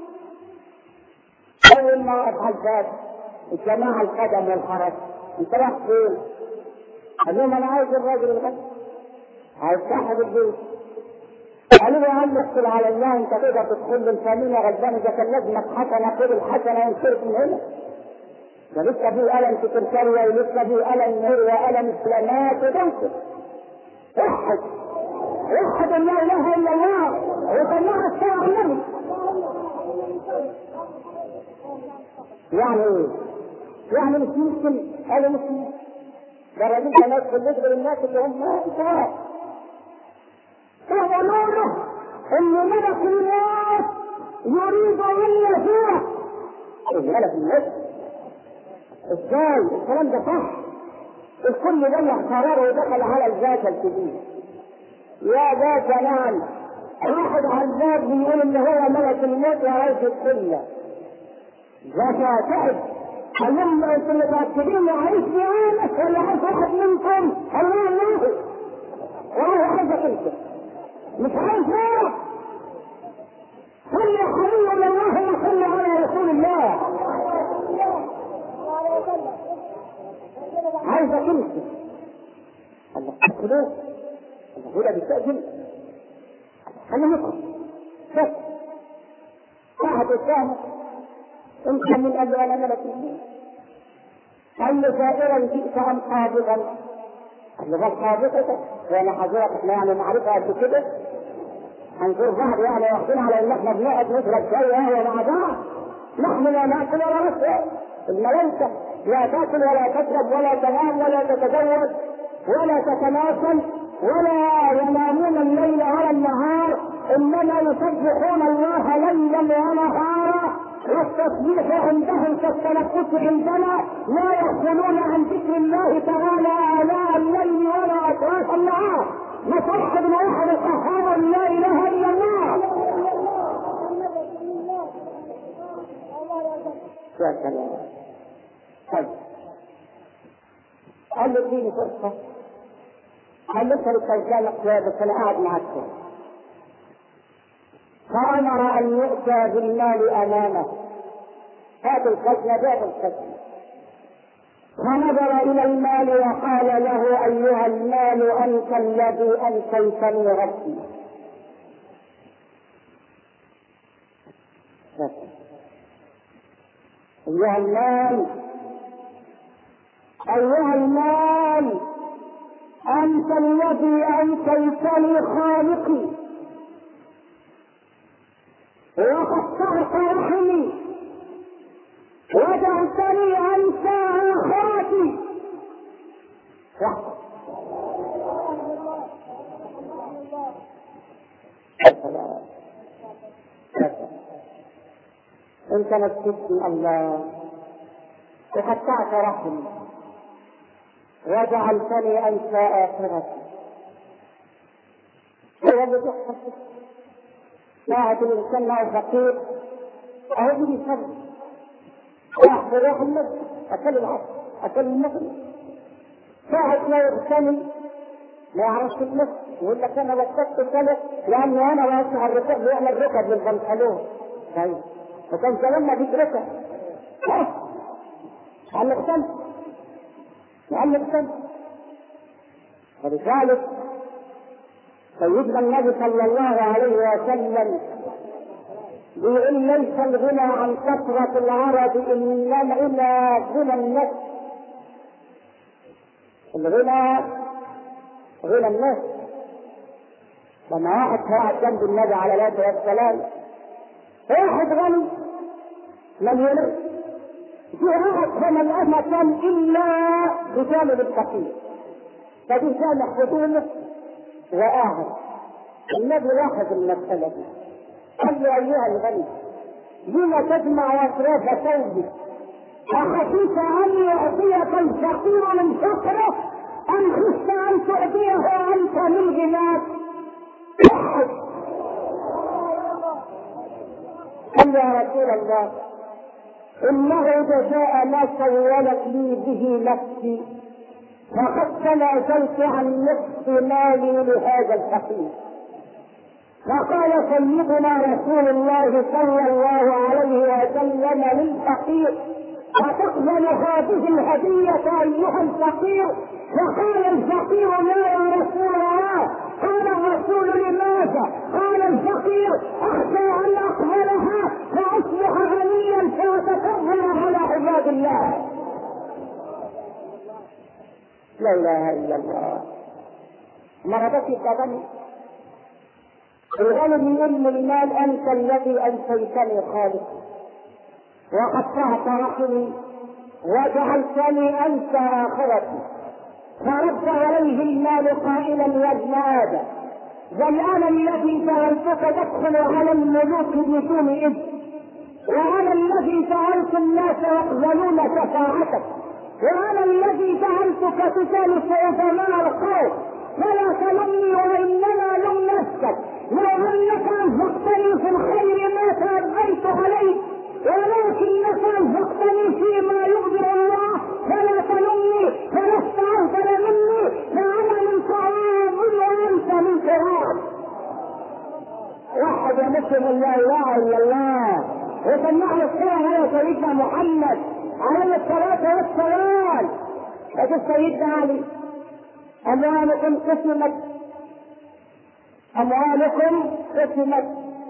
اول ما فتح الباب الجماعه القدم والخرج: انت رايح فين؟ قال لهم: انا عايز الراجل الغني، عايز صاحب البيت. قالوا له: يا عم اقتل على الله، انت تقدر تدخل الفاميليا غلبان، اذا كان لازمك حسنه خذ الحسنه وانصرف من هنا. ده لسه فيه ألم في تركيا، ولسه فيه ألم نور وألم إسلامات ودنسل. وحد لا إله إلا الله، وسمعها الشرع النبي. يعني إيه؟ يعني مش ممكن؟ قالوا مش ممكن. ده انت ناس بالنسبه للناس اللي هم انتهاء فقالوا له ان ملك الموت يريد ان يزورك. ملك الموت ازاي؟ الكلام ده صح. الكل جمع قراره ودخل على الذات الكبير. يا ذات نعم، واحد عذاب بيقول ان هو ملك الموت يا ريس الدنيا. ذات تعب. قال لهم انتم متاكدين عايز نعمك ولا عايز واحد منكم؟ الله الله والله عايزك انت مش عايز غيرك. صل يا حبيبي اللهم صل على رسول الله. عايزك انت. الله تقولون الله هنا بيستأذن. خلينا ندخل بس واحد قدامه انت من قبل انا ملك الموت. قال له زائرا جئت ام قابضا؟ قال له بل قابضتك وانا حضرتك احنا يعني معرفه قد كده هنزور بعض يعني واخدين على ان احنا بنقعد نشرب شاي وهو مع بعض. نحن لا ناكل ولا نشرب. الملائكه لا تاكل ولا تشرب ولا تنام ولا تتزوج ولا تتناسل ولا ينامون الليل ولا النهار، انما يسبحون الله ليلا ونهارا، والتسبيح عندهم كالتنفس عندنا، لا يغفلون عن ذكر الله تعالى آلاء الليل ولا أطراف النهار. نصح بن واحد القهار لا اله الا الله. يا سلام. طيب قال له اديني فرصه. قال له انت كان بس انا قاعد معك. فامر ان يؤتى بالمال امامه. هات الخزنه باب الخزنه. فنظر الى المال وقال له ايها المال انت الذي انسيتني ربي. ايها المال ايها المال انت الذي انسيتني خالقي وقطعت رحمي وجعلتني انسى اخرتي. انت نسيتني الله وقطعت رحمي وجعلتني انسى اخرتي. هو اللي بيحصل ساعة الانسان معه فقير اهو بيجي يصلي راح بروح المسجد اكل العصر اكل المغرب. ساعة ما يغتنم ما يعرفش المسجد يقول لك انا وقفت الصلاة لانه انا واسع الركب بيعمل ركب للبنطلون. طيب وكان زماننا فيك ركب لأنك اغتنم ولذلك سيدنا النبي صلى الله عليه وسلم بيقول ليس الغنى عن كثرة العرب انما الى غنى النفس. الغنى غنى النفس. لما واحد قاعد جنب النبي عليه الصلاة والسلام واحد غني مليونير في واحد كان الأمة كان إلا بجانب الفقير فدي كان حضوره وآهل. النبي لاحظ المسألة دي قال له أيها الغني لما تجمع أطراف ثوبك؟ أخشيت أن يعطيك الفقير من فقره أم خشت أن تعطيه أنت من غناك؟ قال يا رسول الله إنه جزاء ما سولت لي به نفسي فقد تنازلت عن نصف مالي لهذا الفقير. فقال سيدنا رسول الله صلى الله عليه وسلم للفقير أتقبل هذه الهدية أيها الفقير؟ فقال الفقير لا يا رسول الله. قال الرسول لماذا؟ قال الفقير أخشى أن أقبلها فأصبح غنيا فأتكبر على عباد الله. لا إله إلا الله. مرضت الغني الغني يقول للمال أنت الذي أنسيتني خالقي وقطعت رحمي وجعلتني أنسى آخرتي. فرد عليه المال قائلا يا ابن ادم بل انا الذي جعلتك تدخل على الملوك بدون اذن، وانا الذي جعلت الناس يقبلون شفاعتك، وانا الذي جعلتك تجالس عظماء القوم، فلا تلمني وانما لم نفسك، لو انك انفقتني في الخير ما تربيت عليك، ولكنك انفقتني فيما يغضب الله فلا تلمني، فلست افضل مني، فانا من تراب وانت من تراب. واحد يا مسلم لا اله الا الله وسمعنا الصلاه على سيدنا محمد عليه الصلاه والسلام. فقال سيدنا علي اموالكم قسمت، اموالكم قسمت،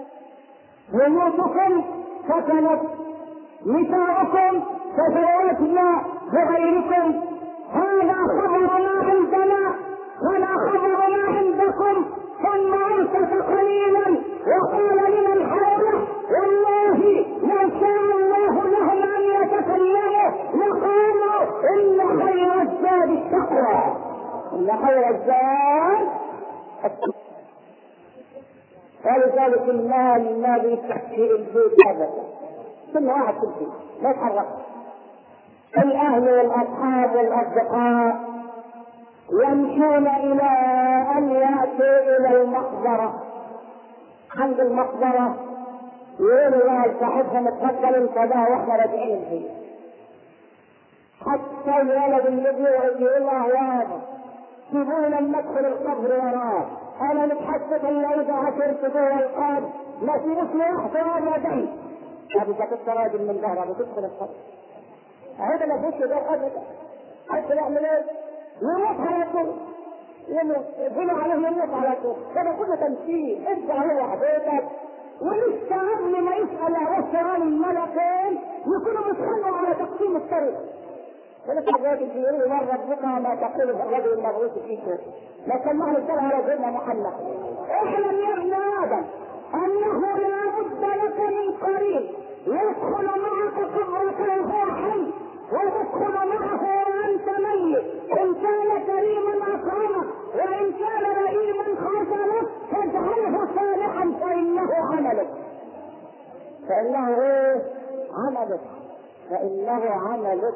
بيوتكم سكنت، نساؤكم تزوجنا بغيركم، هذا خبرنا عندنا ولا خبرنا عندكم. ثم انصت قليلا وقال لمن حوله والله ما شاء الله لهم ان يتكلموا لقالوا ان خير الزاد التقوى، ان خير الزاد التقوى. ولذلك المال ما بيتحكي البيت ابدا، كل واحد في البيت لا يتحرك. الاهل والاصحاب والاصدقاء يمشون الى ان ياتوا الى المقبره، عند المقبره يقولوا له صاحبهم اتفضل انت بقى واحنا راجعين البيت. حتى الولد اللي بيقعد يقول له يابا سيبونا لما ادخل القبر وراه، انا متحسب ان اذا عثرت جوه القبر ما في اسم واحد ولا دم. ابي كنت راجل من ظهره بتدخل القبر هذا ما فيش ده قبر، حتى يعمل ايه؟ يموت على طول، يقولوا عليه يموت على طول. هذا كله تمثيل، انت عليه حضرتك ولسه قبل ما يسال الرسول الملكين يكونوا بيتخانقوا على تقسيم الطريق. ولسه الراجل بيقول من ربك ما تقول الرجل المبعوث فيكم، ما سمعنا السلام على سيدنا محمد. اعلم يا ابن ادم انه لا بد لك من قريب يدخل معك قبرك وهو حي، وتدخل معه وانت ميت، ان كان كريما اكرمك وان كان رئيما خذلك فاجعله صالحا فانه عملك، فانه ايه؟ عملك، فانه عملك.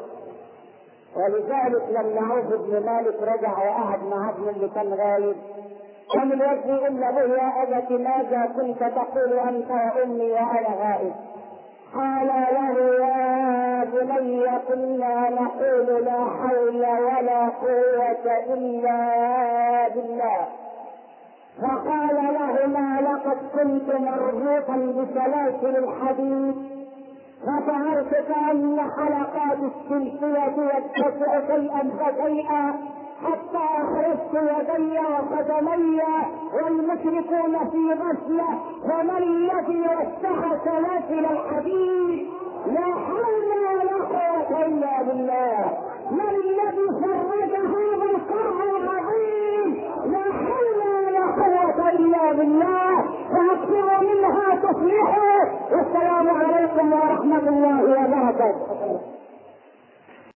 ولذلك لما عوف بن مالك رجع وقعد مع ابنه اللي كان غايب، كان الوجه يقول له يا ابت ماذا كنت تقول انت وامي وانا غائب؟ قال له يا بني كنا نقول لا حول ولا قوة إلا بالله. فقال له ما لقد كنت مربوطا بسلاسل الحديد فشعرت كأن حلقات السلسلة يتسع شيئا فشيئا حتى أخرجت يدي وقدمي والمشركون في غفلة، فمن الذي وسع سلاسل الحديد؟ لا حول ولا قوة إلا بالله. من الذي فرج هذا الكرب العظيم؟ لا حول ولا قوة إلا بالله. فأكثروا منها تفلحوا. والسلام عليكم ورحمة الله وبركاته.